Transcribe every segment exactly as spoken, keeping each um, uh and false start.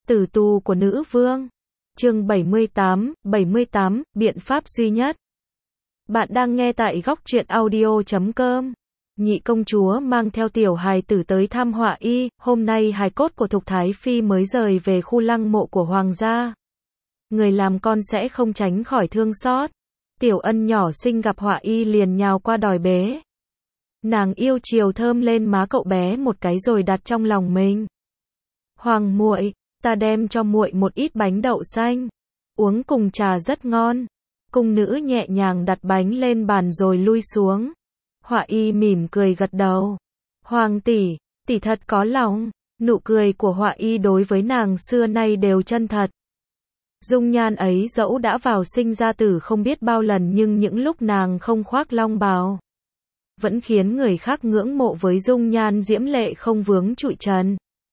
Tử tù của nữ vương. Chương bảy mươi tám, bảy mươi tám, biện pháp duy nhất. Bạn đang nghe tại góc truyện audio chấm com. Nhị công chúa mang theo tiểu hài tử tới thăm Họa Y, hôm nay hài cốt của Thục Thái Phi mới rời về khu lăng mộ của hoàng gia. Người làm con sẽ không tránh khỏi thương xót. Tiểu Ân nhỏ xinh gặp Họa Y liền nhào qua đòi bế. Nàng yêu chiều thơm lên má cậu bé một cái rồi đặt trong lòng mình. Hoàng muội, ta đem cho muội một ít bánh đậu xanh, uống cùng trà rất ngon. Cung nữ nhẹ nhàng đặt bánh lên bàn rồi lui xuống. Họa Y mỉm cười gật đầu. Hoàng tỷ, tỷ thật có lòng. Nụ cười của Họa Y đối với nàng xưa nay đều chân thật. Dung nhan ấy dẫu đã vào sinh ra tử không biết bao lần nhưng những lúc nàng không khoác long bào, vẫn khiến người khác ngưỡng mộ với dung nhan diễm lệ không vướng trụi trần.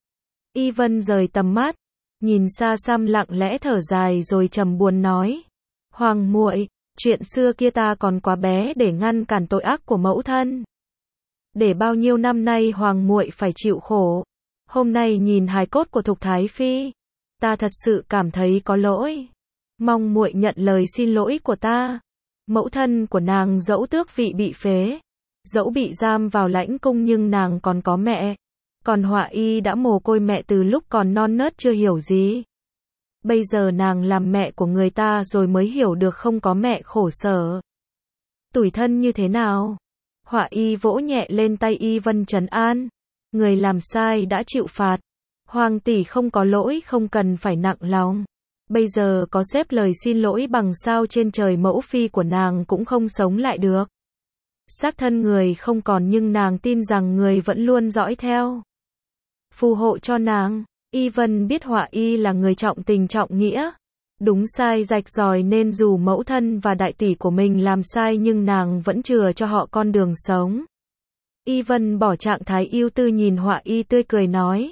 Y Vân rời tầm mắt, nhìn xa xăm lặng lẽ thở dài rồi trầm buồn nói. Hoàng muội, chuyện xưa kia ta còn quá bé để ngăn cản tội ác của mẫu thân. Để bao nhiêu năm nay hoàng muội phải chịu khổ. Hôm nay nhìn hài cốt của Thục Thái Phi, ta thật sự cảm thấy có lỗi. Mong muội nhận lời xin lỗi của ta. Mẫu thân của nàng dẫu tước vị bị phế, dẫu bị giam vào lãnh cung nhưng nàng còn có mẹ. Còn Họa Y đã mồ côi mẹ từ lúc còn non nớt chưa hiểu gì. Bây giờ nàng làm mẹ của người ta rồi mới hiểu được không có mẹ khổ sở, tủi thân như thế nào. Họa Y vỗ nhẹ lên tay Y Vân trấn an. Người làm sai đã chịu phạt. Hoàng tỷ không có lỗi không cần phải nặng lòng. Bây giờ có xếp lời xin lỗi bằng sao trên trời mẫu phi của nàng cũng không sống lại được. Xác thân người không còn nhưng nàng tin rằng người vẫn luôn dõi theo, phù hộ cho nàng. Y Vân biết Họa Y là người trọng tình trọng nghĩa, đúng sai rạch ròi nên dù mẫu thân và đại tỷ của mình làm sai nhưng nàng vẫn chừa cho họ con đường sống. Y Vân bỏ trạng thái yêu tư nhìn Họa Y tươi cười nói.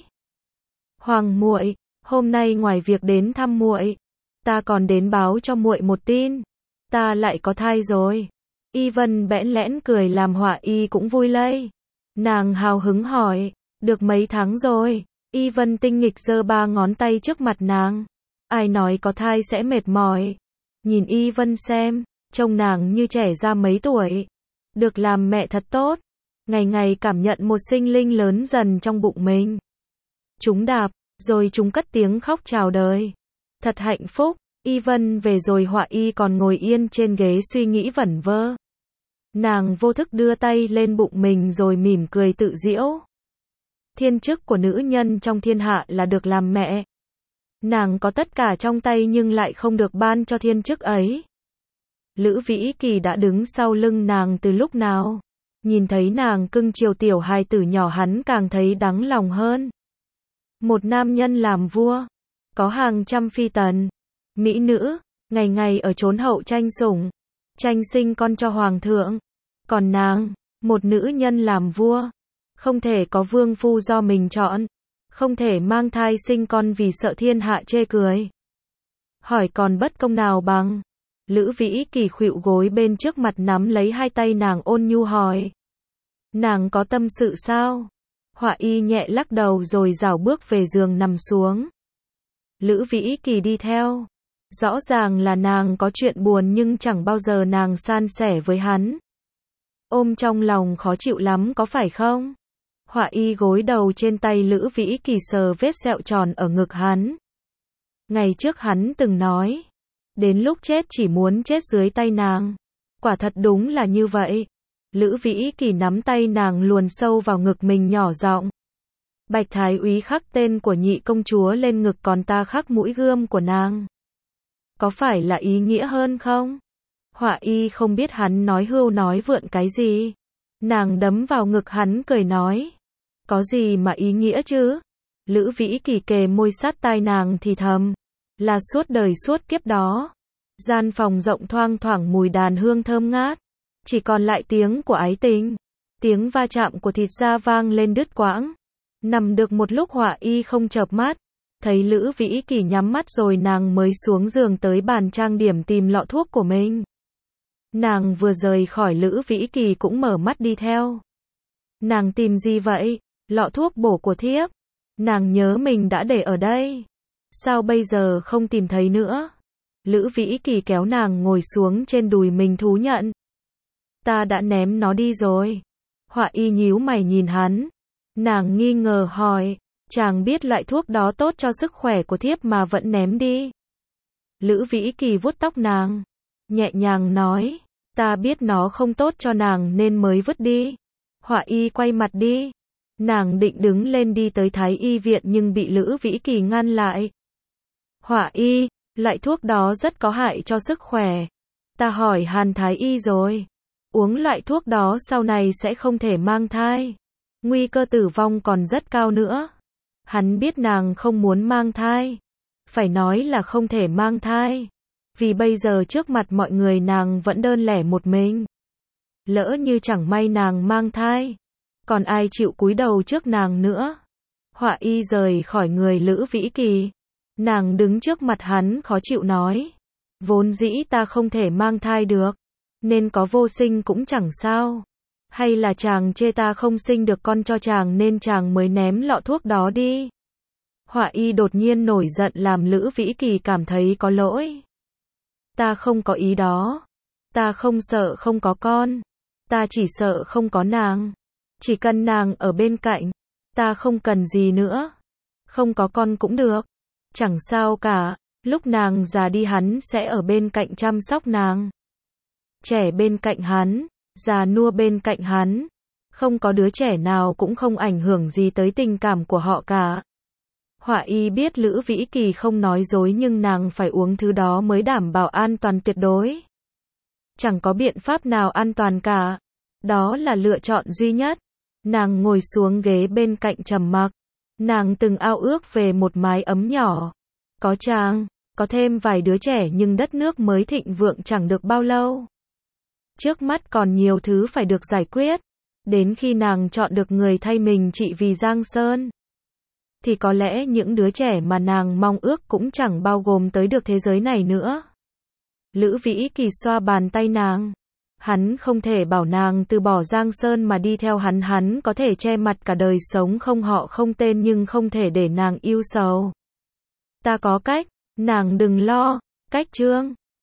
Hoàng muội, hôm nay ngoài việc đến thăm muội, ta còn đến báo cho muội một tin. Ta lại có thai rồi. Y Vân bẽn lẽn cười làm Họa Y cũng vui lây. Nàng hào hứng hỏi, được mấy tháng rồi? Y Vân tinh nghịch giơ ba ngón tay trước mặt nàng. Ai nói có thai sẽ mệt mỏi. Nhìn Y Vân xem, trông nàng như trẻ ra mấy tuổi. Được làm mẹ thật tốt. Ngày ngày cảm nhận một sinh linh lớn dần trong bụng mình. Chúng đạp, rồi chúng cất tiếng khóc chào đời. Thật hạnh phúc. Y Vân về rồi Họa Y còn ngồi yên trên ghế suy nghĩ vẩn vơ. Nàng vô thức đưa tay lên bụng mình rồi mỉm cười tự giễu. Thiên chức của nữ nhân trong thiên hạ là được làm mẹ. Nàng có tất cả trong tay nhưng lại không được ban cho thiên chức ấy. Lữ Vĩ Kỳ đã đứng sau lưng nàng từ lúc nào. Nhìn thấy nàng cưng chiều tiểu hài tử nhỏ hắn càng thấy đắng lòng hơn. Một nam nhân làm vua, có hàng trăm phi tần, mỹ nữ, ngày ngày ở chốn hậu tranh sủng, tranh sinh con cho hoàng thượng. Còn nàng, một nữ nhân làm vua, không thể có vương phu do mình chọn, không thể mang thai sinh con vì sợ thiên hạ chê cười. Hỏi còn bất công nào bằng. Lữ Vĩ Kỳ khuỵu gối bên trước mặt nắm lấy hai tay nàng ôn nhu hỏi. Nàng có tâm sự sao? Họa Y nhẹ lắc đầu rồi rảo bước về giường nằm xuống. Lữ Vĩ Kỳ đi theo. Rõ ràng là nàng có chuyện buồn nhưng chẳng bao giờ nàng san sẻ với hắn. Ôm trong lòng khó chịu lắm có phải không? Họa Y gối đầu trên tay Lữ Vĩ Kỳ sờ vết sẹo tròn ở ngực hắn. Ngày trước hắn từng nói, đến lúc chết chỉ muốn chết dưới tay nàng. Quả thật đúng là như vậy. Lữ Vĩ Kỳ nắm tay nàng luồn sâu vào ngực mình nhỏ giọng. Bạch Thái Úy khắc tên của nhị công chúa lên ngực còn ta khắc mũi gươm của nàng. Có phải là ý nghĩa hơn không? Họa Y không biết hắn nói hưu nói vượn cái gì. Nàng đấm vào ngực hắn cười nói. Có gì mà ý nghĩa chứ? Lữ Vĩ Kỳ kề môi sát tai nàng thì thầm. Là suốt đời suốt kiếp đó. Gian phòng rộng thoang thoảng mùi đàn hương thơm ngát. Chỉ còn lại tiếng của ái tình. Tiếng va chạm của thịt da vang lên đứt quãng. Nằm được một lúc Họa Y không chợp mắt. Thấy Lữ Vĩ Kỳ nhắm mắt rồi nàng mới xuống giường tới bàn trang điểm tìm lọ thuốc của mình. Nàng vừa rời khỏi Lữ Vĩ Kỳ cũng mở mắt đi theo. Nàng tìm gì vậy? Lọ thuốc bổ của thiếp. Nàng nhớ mình đã để ở đây. Sao bây giờ không tìm thấy nữa? Lữ Vĩ Kỳ kéo nàng ngồi xuống trên đùi mình thú nhận. Ta đã ném nó đi rồi. Họa y nhíu mày nhìn hắn. Nàng nghi ngờ hỏi, chàng biết loại thuốc đó tốt cho sức khỏe của thiếp mà vẫn ném đi. Lữ Vĩ Kỳ vuốt tóc nàng, nhẹ nhàng nói, ta biết nó không tốt cho nàng nên mới vứt đi. Họa y quay mặt đi. Nàng định đứng lên đi tới Thái y viện nhưng bị Lữ Vĩ Kỳ ngăn lại. Họa y, loại thuốc đó rất có hại cho sức khỏe. Ta hỏi Hàn Thái y rồi. Uống loại thuốc đó sau này sẽ không thể mang thai. Nguy cơ tử vong còn rất cao nữa. Hắn biết nàng không muốn mang thai. Phải nói là không thể mang thai. Vì bây giờ trước mặt mọi người nàng vẫn đơn lẻ một mình. Lỡ như chẳng may nàng mang thai. Còn ai chịu cúi đầu trước nàng nữa. Họa y rời khỏi người Lữ Vĩ Kỳ. Nàng đứng trước mặt hắn khó chịu nói. Vốn dĩ ta không thể mang thai được. Nên có vô sinh cũng chẳng sao. Hay là chàng chê ta không sinh được con cho chàng nên chàng mới ném lọ thuốc đó đi. Họa y đột nhiên nổi giận làm Lữ Vĩ Kỳ cảm thấy có lỗi. Ta không có ý đó. Ta không sợ không có con. Ta chỉ sợ không có nàng. Chỉ cần nàng ở bên cạnh. Ta không cần gì nữa. Không có con cũng được. Chẳng sao cả. Lúc nàng già đi hắn sẽ ở bên cạnh chăm sóc nàng. Trẻ bên cạnh hắn. Già nua bên cạnh hắn. Không có đứa trẻ nào cũng không ảnh hưởng gì tới tình cảm của họ cả. Họa y biết Lữ Vĩ Kỳ không nói dối nhưng nàng phải uống thứ đó mới đảm bảo an toàn tuyệt đối. Chẳng có biện pháp nào an toàn cả. Đó là lựa chọn duy nhất. Nàng ngồi xuống ghế bên cạnh trầm mặc. Nàng từng ao ước về một mái ấm nhỏ. Có chàng, có thêm vài đứa trẻ nhưng đất nước mới thịnh vượng chẳng được bao lâu. Trước mắt còn nhiều thứ phải được giải quyết. Đến khi nàng chọn được người thay mình trị vì Giang Sơn. Thì có lẽ những đứa trẻ mà nàng mong ước cũng chẳng bao gồm tới được thế giới này nữa. Lữ Vĩ Kỳ xoa bàn tay nàng. Hắn không thể bảo nàng từ bỏ Giang Sơn mà đi theo hắn. Hắn có thể che mặt cả đời sống không họ không tên nhưng không thể để nàng yêu sầu. Ta có cách, nàng đừng lo. Cách chương